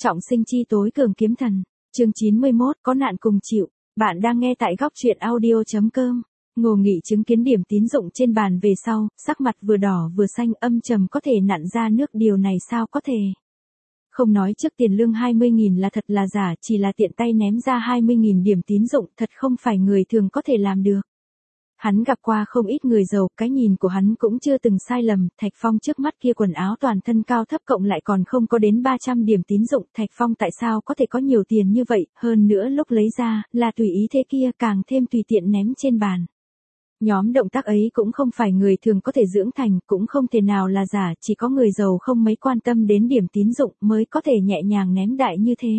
Trọng sinh chi tối cường kiếm thần. Chương 91, có nạn cùng chịu. Bạn đang nghe tại góc truyện audio.com. Ngô Nghị chứng kiến điểm tín dụng trên bàn về sau, sắc mặt vừa đỏ vừa xanh, âm trầm có thể nặn ra nước, điều này sao có thể. Không nói trước tiền lương 20.000 là thật là giả, chỉ là tiện tay ném ra 20.000 điểm tín dụng, thật không phải người thường có thể làm được. Hắn gặp qua không ít người giàu, cái nhìn của hắn cũng chưa từng sai lầm. Thạch Phong trước mắt kia quần áo toàn thân cao thấp cộng lại còn không có đến 300 điểm tín dụng. Thạch Phong tại sao có thể có nhiều tiền như vậy, hơn nữa lúc lấy ra, là tùy ý thế kia, càng thêm tùy tiện ném trên bàn. Nhóm động tác ấy cũng không phải người thường có thể dưỡng thành, cũng không thể nào là giả, chỉ có người giàu không mấy quan tâm đến điểm tín dụng mới có thể nhẹ nhàng ném đại như thế.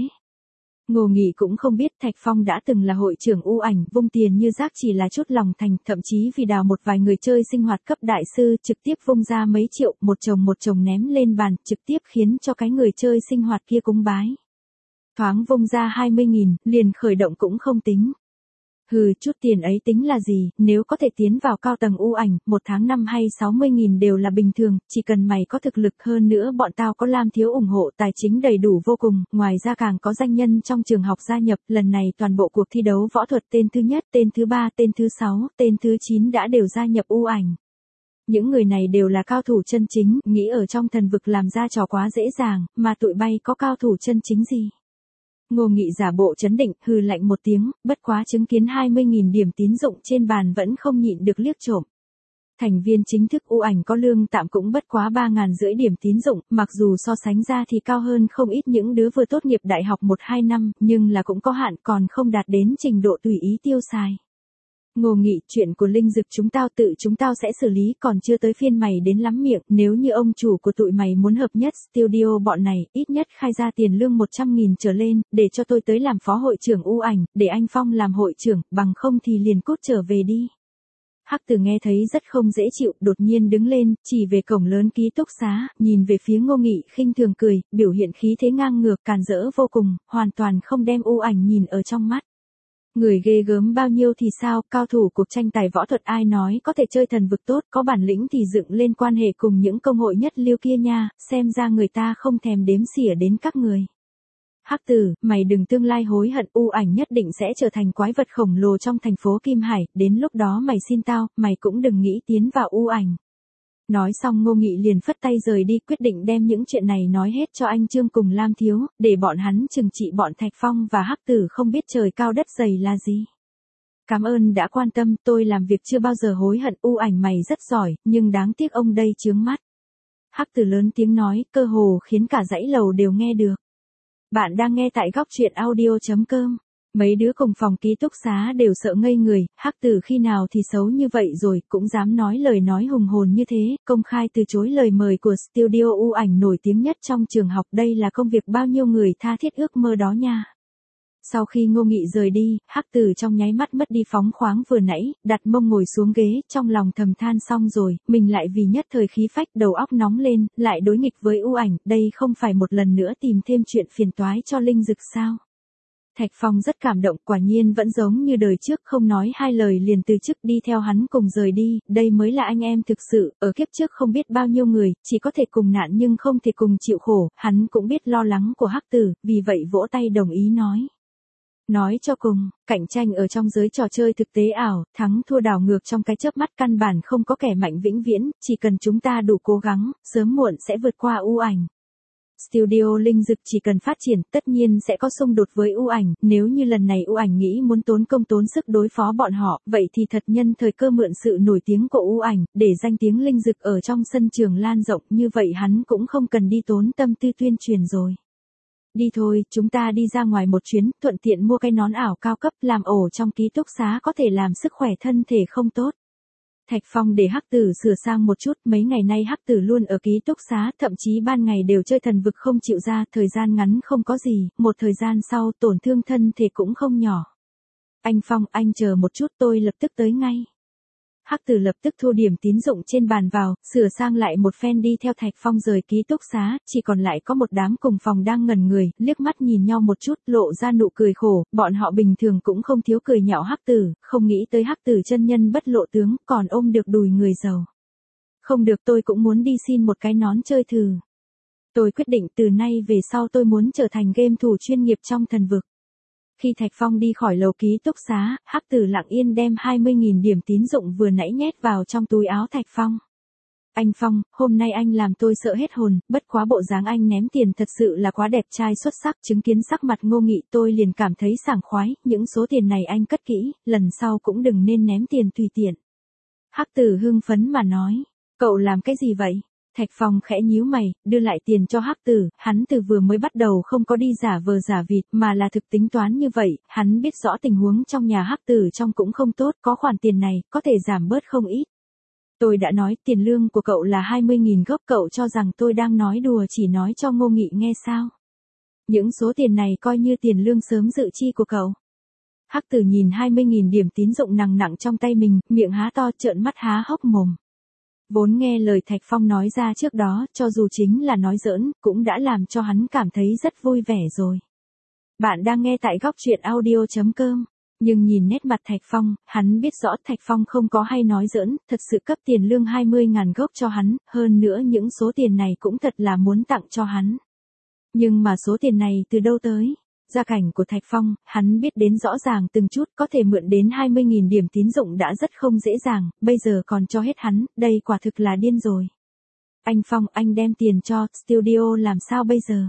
Ngô Nghị cũng không biết Thạch Phong đã từng là hội trưởng U ảnh, vung tiền như rác chỉ là chút lòng thành, thậm chí vì đào một vài người chơi sinh hoạt cấp đại sư, trực tiếp vung ra mấy triệu, một chồng ném lên bàn, trực tiếp khiến cho cái người chơi sinh hoạt kia cúng bái. Thoáng vung ra 20.000, liền khởi động cũng không tính. Hừ, chút tiền ấy tính là gì, nếu có thể tiến vào cao tầng U ảnh, một tháng 5 hay 60.000 đều là bình thường, chỉ cần mày có thực lực, hơn nữa bọn tao có Lam Thiếu ủng hộ tài chính đầy đủ vô cùng, ngoài ra càng có danh nhân trong trường học gia nhập, lần này toàn bộ cuộc thi đấu võ thuật tên thứ nhất, tên thứ 3, tên thứ 6, tên thứ 9 đã đều gia nhập U ảnh. Những người này đều là cao thủ chân chính, nghĩ ở trong thần vực làm ra trò quá dễ dàng, mà tụi bay có cao thủ chân chính gì. Ngô Nghị giả bộ trấn định, hừ lạnh một tiếng, bất quá chứng kiến 20.000 điểm tín dụng trên bàn vẫn không nhịn được liếc trộm. Thành viên chính thức U ảnh có lương tạm cũng bất quá 3.500 điểm tín dụng, mặc dù so sánh ra thì cao hơn không ít những đứa vừa tốt nghiệp đại học 1-2 năm, nhưng là cũng có hạn, còn không đạt đến trình độ tùy ý tiêu xài. Ngô Nghị, chuyện của linh dực chúng tao sẽ xử lý, còn chưa tới phiên mày đến lắm miệng, nếu như ông chủ của tụi mày muốn hợp nhất studio bọn này, ít nhất khai ra tiền lương 100.000 trở lên, để cho tôi tới làm phó hội trưởng U ảnh, để anh Phong làm hội trưởng, bằng không thì liền cút trở về đi. Hắc Tử nghe thấy rất không dễ chịu, đột nhiên đứng lên, chỉ về cổng lớn ký túc xá, nhìn về phía Ngô Nghị, khinh thường cười, biểu hiện khí thế ngang ngược, càn rỡ vô cùng, hoàn toàn không đem U ảnh nhìn ở trong mắt. Người ghê gớm bao nhiêu thì sao, cao thủ cuộc tranh tài võ thuật ai nói có thể chơi thần vực tốt, có bản lĩnh thì dựng lên quan hệ cùng những công hội nhất lưu kia nha, xem ra người ta không thèm đếm xỉa đến các người. Hắc Tử, mày đừng tương lai hối hận, U ảnh nhất định sẽ trở thành quái vật khổng lồ trong thành phố Kim Hải, đến lúc đó mày xin tao, mày cũng đừng nghĩ tiến vào U ảnh. Nói xong Ngô Nghị liền phất tay rời đi, quyết định đem những chuyện này nói hết cho anh Trương cùng Lam Thiếu, để bọn hắn trừng trị bọn Thạch Phong và Hắc Tử không biết trời cao đất dày là gì. Cảm ơn đã quan tâm, tôi làm việc chưa bao giờ hối hận, U ảnh mày rất giỏi, nhưng đáng tiếc ông đây chướng mắt. Hắc Tử lớn tiếng nói, cơ hồ khiến cả dãy lầu đều nghe được. Bạn đang nghe tại góc truyện audio.com. Mấy đứa cùng phòng ký túc xá đều sợ ngây người, Hắc Tử khi nào thì xấu như vậy rồi, cũng dám nói lời nói hùng hồn như thế, công khai từ chối lời mời của studio U ảnh nổi tiếng nhất trong trường học, đây là công việc bao nhiêu người tha thiết ước mơ đó nha. Sau khi Ngô Nghị rời đi, Hắc Tử trong nháy mắt mất đi phóng khoáng vừa nãy, đặt mông ngồi xuống ghế, trong lòng thầm than xong rồi, mình lại vì nhất thời khí phách đầu óc nóng lên, lại đối nghịch với U ảnh, đây không phải một lần nữa tìm thêm chuyện phiền toái cho linh dực sao. Thạch Phong rất cảm động, quả nhiên vẫn giống như đời trước, không nói hai lời liền từ chức đi theo hắn cùng rời đi, đây mới là anh em thực sự, ở kiếp trước không biết bao nhiêu người, chỉ có thể cùng nạn nhưng không thể cùng chịu khổ, hắn cũng biết lo lắng của Hắc Tử, vì vậy vỗ tay đồng ý nói. Nói cho cùng, cạnh tranh ở trong giới trò chơi thực tế ảo, thắng thua đảo ngược trong cái chớp mắt, căn bản không có kẻ mạnh vĩnh viễn, chỉ cần chúng ta đủ cố gắng, sớm muộn sẽ vượt qua U ảnh. Studio linh dực chỉ cần phát triển, tất nhiên sẽ có xung đột với U ảnh, nếu như lần này U ảnh nghĩ muốn tốn công tốn sức đối phó bọn họ, vậy thì thật nhân thời cơ mượn sự nổi tiếng của U ảnh, để danh tiếng linh dực ở trong sân trường lan rộng, như vậy hắn cũng không cần đi tốn tâm tư tuyên truyền rồi. Đi thôi, chúng ta đi ra ngoài một chuyến, thuận tiện mua cái nón ảo cao cấp, làm ổ trong ký túc xá có thể làm sức khỏe thân thể không tốt. Thạch Phong để Hắc Tử sửa sang một chút, mấy ngày nay Hắc Tử luôn ở ký túc xá, thậm chí ban ngày đều chơi thần vực không chịu ra, thời gian ngắn không có gì, một thời gian sau tổn thương thân thể cũng không nhỏ. Anh Phong, anh chờ một chút, tôi lập tức tới ngay. Hắc Tử lập tức thu điểm tín dụng trên bàn vào, sửa sang lại một phen đi theo Thạch Phong rời ký túc xá, chỉ còn lại có một đám cùng phòng đang ngẩn người, liếc mắt nhìn nhau một chút, lộ ra nụ cười khổ, bọn họ bình thường cũng không thiếu cười nhạo Hắc Tử, không nghĩ tới Hắc Tử chân nhân bất lộ tướng, còn ôm được đùi người giàu. Không được, tôi cũng muốn đi xin một cái nón chơi thử. Tôi quyết định từ nay về sau tôi muốn trở thành game thủ chuyên nghiệp trong thần vực. Khi Thạch Phong đi khỏi lầu ký túc xá, Hắc Tử lặng yên đem 20.000 điểm tín dụng vừa nãy nhét vào trong túi áo Thạch Phong. Anh Phong, hôm nay anh làm tôi sợ hết hồn, bất quá bộ dáng anh ném tiền thật sự là quá đẹp trai xuất sắc. Chứng kiến sắc mặt Ngô Nghị tôi liền cảm thấy sảng khoái, những số tiền này anh cất kỹ, lần sau cũng đừng nên ném tiền tùy tiện. Hắc Tử hưng phấn mà nói, cậu làm cái gì vậy? Thạch Phong khẽ nhíu mày, đưa lại tiền cho Hắc Tử, hắn từ vừa mới bắt đầu không có đi giả vờ giả vịt mà là thực tính toán như vậy, hắn biết rõ tình huống trong nhà Hắc Tử trong cũng không tốt, có khoản tiền này, có thể giảm bớt không ít. Tôi đã nói tiền lương của cậu là 20.000 gốc, cậu cho rằng tôi đang nói đùa chỉ nói cho Ngô Nghị nghe sao? Những số tiền này coi như tiền lương sớm dự chi của cậu. Hắc Tử nhìn 20.000 điểm tín dụng nặng nặng trong tay mình, miệng há to trợn mắt há hốc mồm. Vốn nghe lời Thạch Phong nói ra trước đó, cho dù chính là nói giỡn, cũng đã làm cho hắn cảm thấy rất vui vẻ rồi. Bạn đang nghe tại góc truyện audio.com. Nhưng nhìn nét mặt Thạch Phong, hắn biết rõ Thạch Phong không có hay nói giỡn, thật sự cấp tiền lương 20.000 gốc cho hắn, hơn nữa những số tiền này cũng thật là muốn tặng cho hắn. Nhưng mà số tiền này từ đâu tới? Gia cảnh của Thạch Phong, hắn biết đến rõ ràng từng chút, có thể mượn đến 20.000 điểm tín dụng đã rất không dễ dàng, bây giờ còn cho hết hắn, đây quả thực là điên rồi. Anh Phong, anh đem tiền cho studio làm sao bây giờ?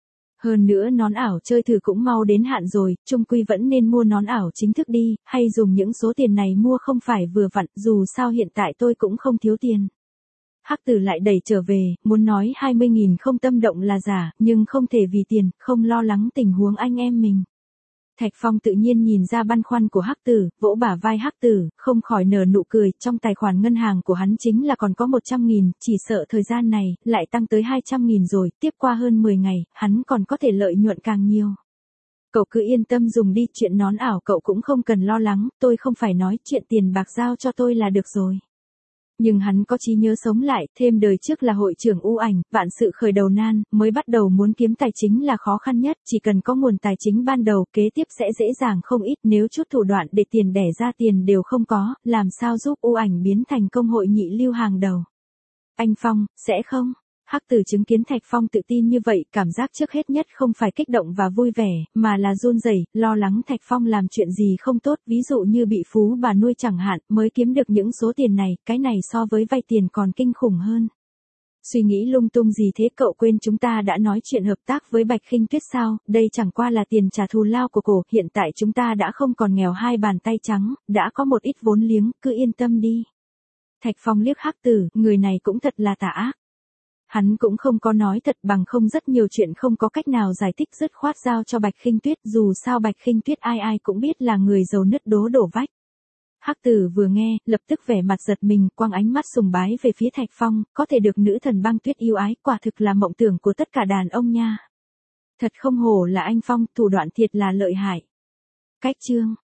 Hơn nữa nón ảo chơi thử cũng mau đến hạn rồi, chung quy vẫn nên mua nón ảo chính thức đi, hay dùng những số tiền này mua không phải vừa vặn, dù sao hiện tại tôi cũng không thiếu tiền. Hắc Tử lại đẩy trở về, muốn nói 20.000 không tâm động là giả, nhưng không thể vì tiền, không lo lắng tình huống anh em mình. Thạch Phong tự nhiên nhìn ra băn khoăn của Hắc Tử, vỗ bả vai Hắc Tử, không khỏi nở nụ cười, trong tài khoản ngân hàng của hắn chính là còn có 100.000, chỉ sợ thời gian này, lại tăng tới 200.000 rồi, tiếp qua hơn 10 ngày, hắn còn có thể lợi nhuận càng nhiều. Cậu cứ yên tâm dùng đi, chuyện nón ảo cậu cũng không cần lo lắng, tôi không phải nói chuyện tiền bạc giao cho tôi là được rồi. Nhưng hắn có trí nhớ sống lại, thêm đời trước là hội trưởng U Ảnh, vạn sự khởi đầu nan, mới bắt đầu muốn kiếm tài chính là khó khăn nhất, chỉ cần có nguồn tài chính ban đầu, kế tiếp sẽ dễ dàng không ít, nếu chút thủ đoạn để tiền đẻ ra tiền đều không có, làm sao giúp U Ảnh biến thành công hội nhị lưu hàng đầu. Anh Phong, sẽ không? Hắc Tử chứng kiến Thạch Phong tự tin như vậy, cảm giác trước hết nhất không phải kích động và vui vẻ, mà là run rẩy, lo lắng Thạch Phong làm chuyện gì không tốt, ví dụ như bị phú bà nuôi chẳng hạn, mới kiếm được những số tiền này, cái này so với vay tiền còn kinh khủng hơn. Suy nghĩ lung tung gì thế, cậu quên chúng ta đã nói chuyện hợp tác với Bạch Khinh Tuyết sao, đây chẳng qua là tiền trả thù lao của cổ, hiện tại chúng ta đã không còn nghèo hai bàn tay trắng, đã có một ít vốn liếng, cứ yên tâm đi. Thạch Phong liếc Hắc Tử, người này cũng thật là tà ác. Hắn cũng không có nói thật, bằng không rất nhiều chuyện không có cách nào giải thích, dứt khoát giao cho Bạch Khinh Tuyết, dù sao Bạch Khinh Tuyết ai ai cũng biết là người giàu nứt đố đổ vách. Hắc Tử vừa nghe, lập tức vẻ mặt giật mình, quăng ánh mắt sùng bái về phía Thạch Phong, có thể được nữ thần băng tuyết yêu ái, quả thực là mộng tưởng của tất cả đàn ông nha. Thật không hổ là anh Phong, thủ đoạn thiệt là lợi hại. Cách chương